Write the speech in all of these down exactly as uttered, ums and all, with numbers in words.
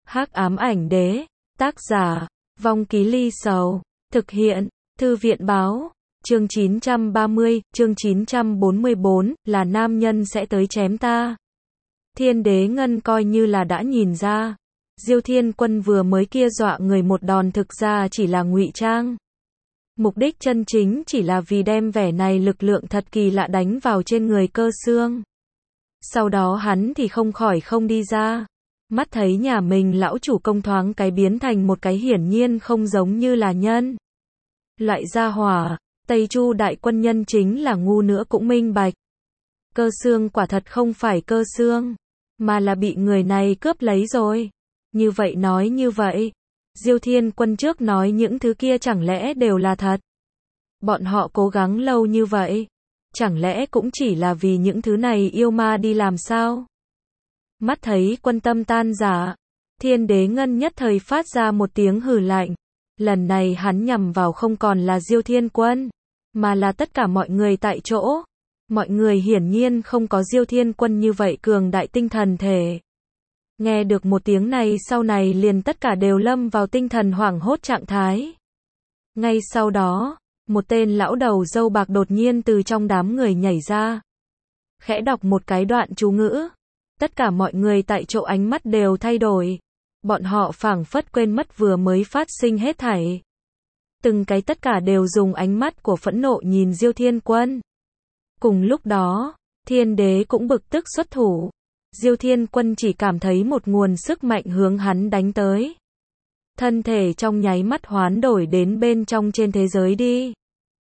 Hắc ám ảnh đế, tác giả, Vong Ký Ly Sầu, thực hiện, Thư viện báo, chương chín trăm ba mươi, chương chín trăm bốn mươi bốn, là nam nhân sẽ tới chém ta. Thiên đế ngân coi như là đã nhìn ra, Diêu Thiên Quân vừa mới kia dọa người một đòn thực ra chỉ là ngụy trang. Mục đích chân chính chỉ là vì đem vẻ này lực lượng thật kỳ lạ đánh vào trên người Cơ Xương. Sau đó hắn thì không khỏi không đi ra. Mắt thấy nhà mình lão chủ công thoáng cái biến thành một cái hiển nhiên không giống như là nhân. Loại gia hỏa, Tây Chu đại quân nhân chính là ngu nữa cũng minh bạch. Cơ Xương quả thật không phải Cơ Xương, mà là bị người này cướp lấy rồi. Như vậy nói như vậy, Diêu Thiên Quân trước nói những thứ kia chẳng lẽ đều là thật? Bọn họ cố gắng lâu như vậy, chẳng lẽ cũng chỉ là vì những thứ này yêu ma đi làm sao? Mắt thấy quân tâm tan rã, Thiên đế ngân nhất thời phát ra một tiếng hừ lạnh. Lần này hắn nhằm vào không còn là Diêu Thiên Quân, mà là tất cả mọi người tại chỗ. Mọi người hiển nhiên không có Diêu Thiên Quân như vậy cường đại tinh thần thể. Nghe được một tiếng này sau này liền tất cả đều lâm vào tinh thần hoảng hốt trạng thái. Ngay sau đó, một tên lão đầu râu bạc đột nhiên từ trong đám người nhảy ra. Khẽ đọc một cái đoạn chú ngữ. Tất cả mọi người tại chỗ ánh mắt đều thay đổi. Bọn họ phảng phất quên mất vừa mới phát sinh hết thảy. Từng cái tất cả đều dùng ánh mắt của phẫn nộ nhìn Diêu Thiên Quân. Cùng lúc đó, Thiên đế cũng bực tức xuất thủ. Diêu Thiên Quân chỉ cảm thấy một nguồn sức mạnh hướng hắn đánh tới. Thân thể trong nháy mắt hoán đổi đến bên trong trên thế giới đi.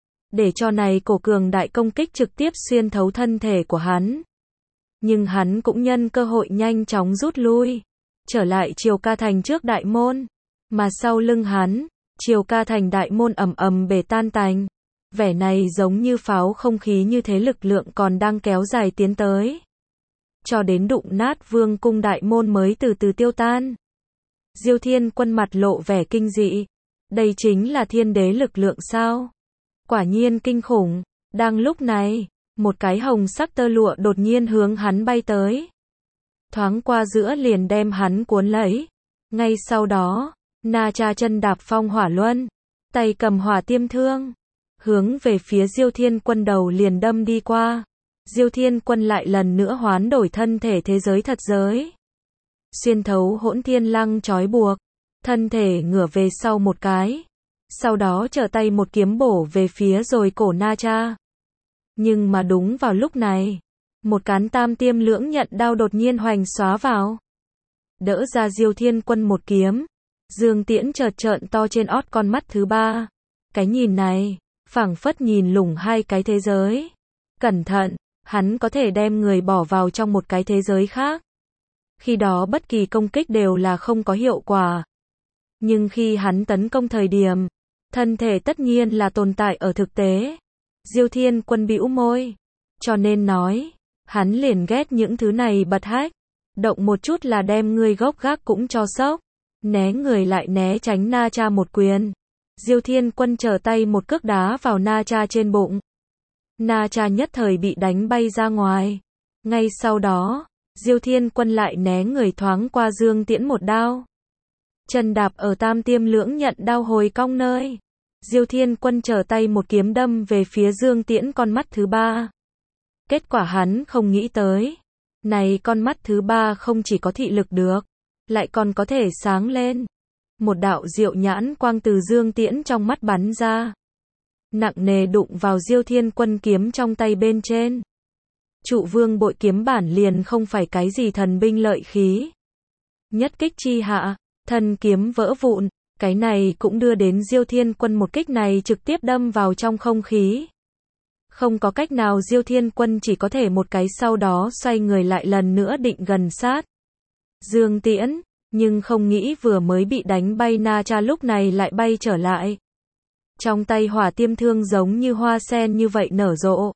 Để cho này cổ cường đại công kích trực tiếp xuyên thấu thân thể của hắn. Nhưng hắn cũng nhân cơ hội nhanh chóng rút lui. Trở lại Triều Ca Thành trước đại môn. Mà sau lưng hắn, Triều Ca Thành đại môn ầm ầm bể tan tành. Vẻ này giống như pháo không khí như thế lực lượng còn đang kéo dài tiến tới. Cho đến đụng nát vương cung đại môn mới từ từ tiêu tan. Diêu Thiên Quân mặt lộ vẻ kinh dị. Đây chính là thiên đế lực lượng sao? Quả nhiên kinh khủng. Đang lúc này, một cái hồng sắc tơ lụa đột nhiên hướng hắn bay tới. Thoáng qua giữa liền đem hắn cuốn lấy. Ngay sau đó, Na Cha chân đạp phong hỏa luân, tay cầm hỏa tiêm thương, hướng về phía Diêu Thiên Quân đầu liền đâm đi qua. Diêu Thiên Quân lại lần nữa hoán đổi thân thể thế giới thật giới. Xuyên thấu hỗn thiên lăng trói buộc, thân thể ngửa về sau một cái. Sau đó trở tay một kiếm bổ về phía rồi cổ Na Cha. Nhưng mà đúng vào lúc này, một cán tam tiêm lưỡng nhận đao đột nhiên hoành xóa vào. Đỡ ra Diêu Thiên Quân một kiếm. Dương Tiễn chợt trợn to trên ót con mắt thứ ba. Cái nhìn này, phảng phất nhìn lủng hai cái thế giới. Cẩn thận, hắn có thể đem người bỏ vào trong một cái thế giới khác. Khi đó bất kỳ công kích đều là không có hiệu quả. Nhưng khi hắn tấn công thời điểm, thân thể tất nhiên là tồn tại ở thực tế. Diêu Thiên Quân bĩu môi. Cho nên nói, hắn liền ghét những thứ này bật hách. Động một chút là đem người gốc gác cũng cho sốc. Né người lại né tránh Na Cha một quyền. Diêu Thiên Quân trở tay một cước đá vào Na Cha trên bụng. Na Cha nhất thời bị đánh bay ra ngoài. Ngay sau đó, Diêu Thiên Quân lại né người thoáng qua Dương Tiễn một đao. Chân đạp ở tam tiêm lưỡng nhận đao hồi cong nơi. Diêu Thiên Quân trở tay một kiếm đâm về phía Dương Tiễn con mắt thứ ba. Kết quả hắn không nghĩ tới. Này con mắt thứ ba không chỉ có thị lực được, lại còn có thể sáng lên. Một đạo diệu nhãn quang từ Dương Tiễn trong mắt bắn ra. Nặng nề đụng vào Diêu Thiên Quân kiếm trong tay bên trên. Trụ vương bội kiếm bản liền không phải cái gì thần binh lợi khí. Nhất kích chi hạ, thần kiếm vỡ vụn. Cái này cũng đưa đến Diêu Thiên Quân một kích này trực tiếp đâm vào trong không khí. Không có cách nào Diêu Thiên Quân chỉ có thể một cái sau đó xoay người lại lần nữa định gần sát Dương Tiễn, nhưng không nghĩ vừa mới bị đánh bay Na Cha lúc này lại bay trở lại. Trong tay hỏa tiêm thương giống như hoa sen như vậy nở rộ.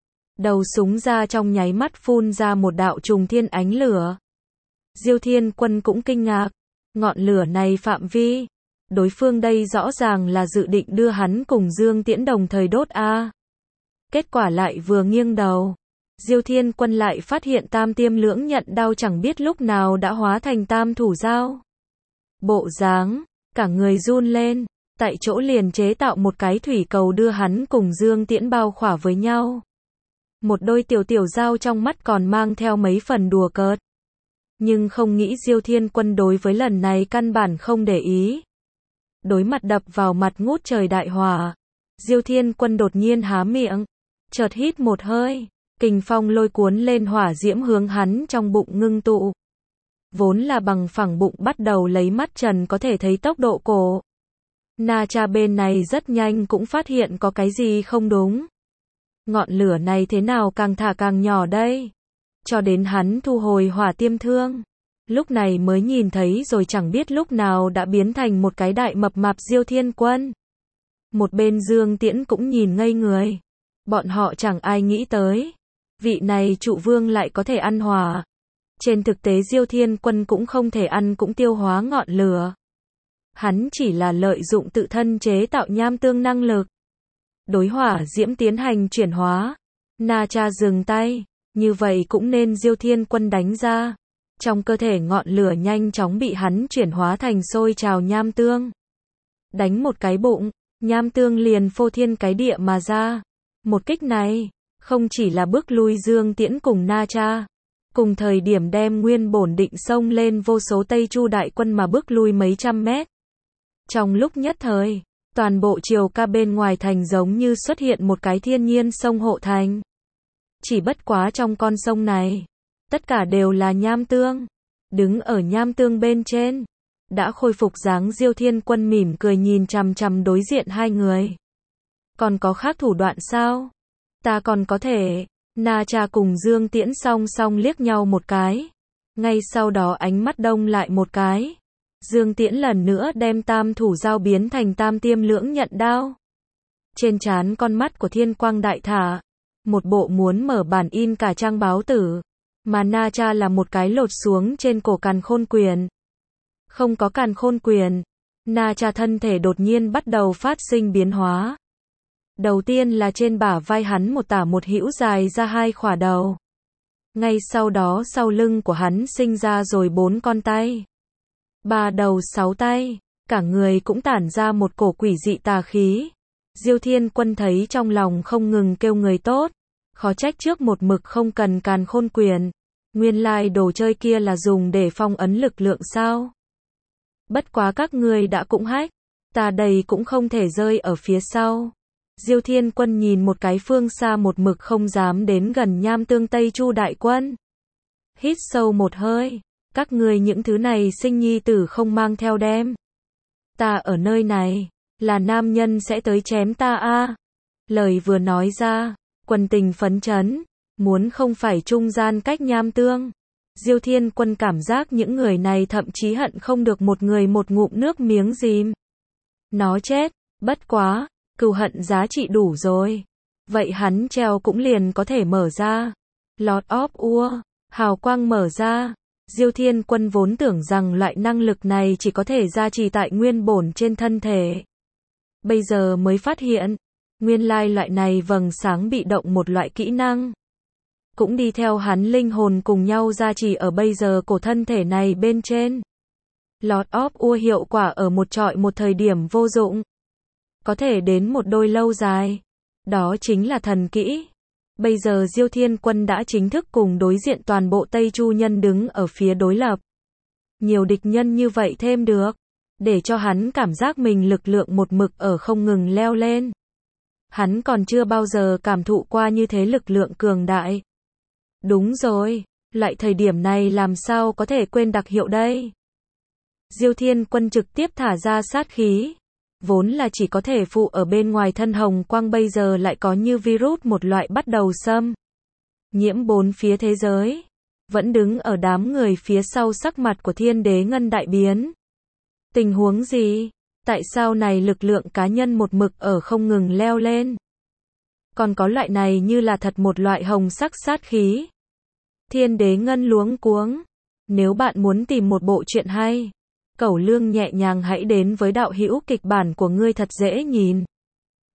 Đầu súng ra trong nháy mắt phun ra một đạo trùng thiên ánh lửa. Diêu Thiên Quân cũng kinh ngạc. Ngọn lửa này phạm vi. Đối phương đây rõ ràng là dự định đưa hắn cùng Dương Tiễn đồng thời đốt a. Kết quả lại vừa nghiêng đầu. Diêu Thiên Quân lại phát hiện tam tiêm lưỡng nhận đao chẳng biết lúc nào đã hóa thành tam thủ dao. bộ dáng, cả người run lên, tại chỗ liền chế tạo một cái thủy cầu đưa hắn cùng Dương Tiễn bao khỏa với nhau. Một đôi tiểu tiểu dao trong mắt còn mang theo mấy phần đùa cợt. Nhưng không nghĩ Diêu Thiên Quân đối với lần này căn bản không để ý. Đối mặt đập vào mặt ngút trời đại hỏa. Diêu Thiên Quân đột nhiên há miệng, chợt hít một hơi, kình phong lôi cuốn lên hỏa diễm hướng hắn trong bụng ngưng tụ. Vốn là bằng phẳng bụng bắt đầu lấy mắt trần có thể thấy tốc độ cổ. Na Cha bên này rất nhanh cũng phát hiện có cái gì không đúng. Ngọn lửa này thế nào càng thả càng nhỏ đây? Cho đến hắn thu hồi hỏa tiêm thương. Lúc này mới nhìn thấy rồi chẳng biết lúc nào đã biến thành một cái đại mập mạp Diêu Thiên Quân. Một bên Dương Tiễn cũng nhìn ngây người. Bọn họ chẳng ai nghĩ tới. Vị này trụ vương lại có thể ăn hỏa. Trên thực tế Diêu Thiên Quân cũng không thể ăn cũng tiêu hóa ngọn lửa. Hắn chỉ là lợi dụng tự thân chế tạo nham tương năng lực. Đối hỏa diễm tiến hành chuyển hóa. Na Cha dừng tay. Như vậy cũng nên Diêu Thiên Quân đánh ra. Trong cơ thể ngọn lửa nhanh chóng bị hắn chuyển hóa thành sôi trào nham tương. Đánh một cái bụng, nham tương liền phô thiên cái địa mà ra. Một kích này, không chỉ là bước lui Dương Tiễn cùng Na Cha. Cùng thời điểm đem nguyên bổn định xông lên vô số Tây Chu đại quân mà bước lui mấy trăm mét. Trong lúc nhất thời, toàn bộ chiều ca bên ngoài thành giống như xuất hiện một cái thiên nhiên sông hộ thành. Chỉ bất quá trong con sông này, tất cả đều là nham tương. Đứng ở nham tương bên trên, đã khôi phục dáng Diêu Thiên Quân mỉm cười nhìn chằm chằm đối diện hai người. Còn có khác thủ đoạn sao? Ta còn có thể. Na Cha cùng Dương Tiễn song song liếc nhau một cái. Ngay sau đó ánh mắt đông lại một cái. Dương Tiễn lần nữa đem tam thủ dao biến thành tam tiêm lưỡng nhận đao. Trên trán con mắt của Thiên Quang đại thả. Một bộ muốn mở bản in cả trang báo tử. Mà Na Cha là một cái lột xuống trên cổ càn khôn quyền. Không có càn khôn quyền. Na Cha thân thể đột nhiên bắt đầu phát sinh biến hóa. Đầu tiên là trên bả vai hắn một tả một hữu dài ra hai khỏa đầu. Ngay sau đó sau lưng của hắn sinh ra rồi bốn con tay. Ba đầu sáu tay. Cả người cũng tản ra một cổ quỷ dị tà khí. Diêu Thiên Quân thấy trong lòng không ngừng kêu người tốt. Khó trách trước một mực không cần càn khôn quyền. Nguyên lai đồ chơi kia là dùng để phong ấn lực lượng sao? Bất quá các ngươi đã cũng hách. Ta đây cũng không thể rơi ở phía sau. Diêu Thiên Quân nhìn một cái phương xa một mực không dám đến gần nham tương Tây Chu đại quân. Hít sâu một hơi. Các ngươi những thứ này sinh nhi tử không mang theo đem. Ta ở nơi này. Là nam nhân sẽ tới chém ta a. Lời vừa nói ra. Quân tình phấn chấn. Muốn không phải trung gian cách nham tương. Diêu Thiên Quân cảm giác những người này thậm chí hận không được một người một ngụm nước miếng dìm. Nó chết. Bất quá. Cừu hận giá trị đủ rồi. Vậy hắn treo cũng liền có thể mở ra. Lord of War. Hào quang mở ra. Diêu Thiên Quân vốn tưởng rằng loại năng lực này chỉ có thể gia trì tại nguyên bổn trên thân thể. Bây giờ mới phát hiện. Nguyên lai loại này vầng sáng bị động một loại kỹ năng. Cũng đi theo hắn linh hồn cùng nhau gia trì ở bây giờ cổ thân thể này bên trên. Lord of War hiệu quả ở một trọi một thời điểm vô dụng. Có thể đến một đôi lâu dài. Đó chính là thần kỹ. Bây giờ Diêu Thiên Quân đã chính thức cùng đối diện toàn bộ Tây Chu nhân đứng ở phía đối lập. Nhiều địch nhân như vậy thêm được. Để cho hắn cảm giác mình lực lượng một mực ở không ngừng leo lên. Hắn còn chưa bao giờ cảm thụ qua như thế lực lượng cường đại. Đúng rồi, loại thời điểm này làm sao có thể quên đặc hiệu đây? Diêu Thiên Quân trực tiếp thả ra sát khí. Vốn là chỉ có thể phụ ở bên ngoài thân hồng quang bây giờ lại có như virus một loại bắt đầu xâm nhiễm bốn phía thế giới. Vẫn đứng ở đám người phía sau sắc mặt của Thiên Đế Ngân đại biến. Tình huống gì? Tại sao này lực lượng cá nhân một mực ở không ngừng leo lên? Còn có loại này như là thật một loại hồng sắc sát khí. Thiên Đế Ngân luống cuống. Nếu bạn muốn tìm một bộ truyện hay, Cẩu Lương nhẹ nhàng hãy đến với đạo hữu kịch bản của ngươi thật dễ nhìn.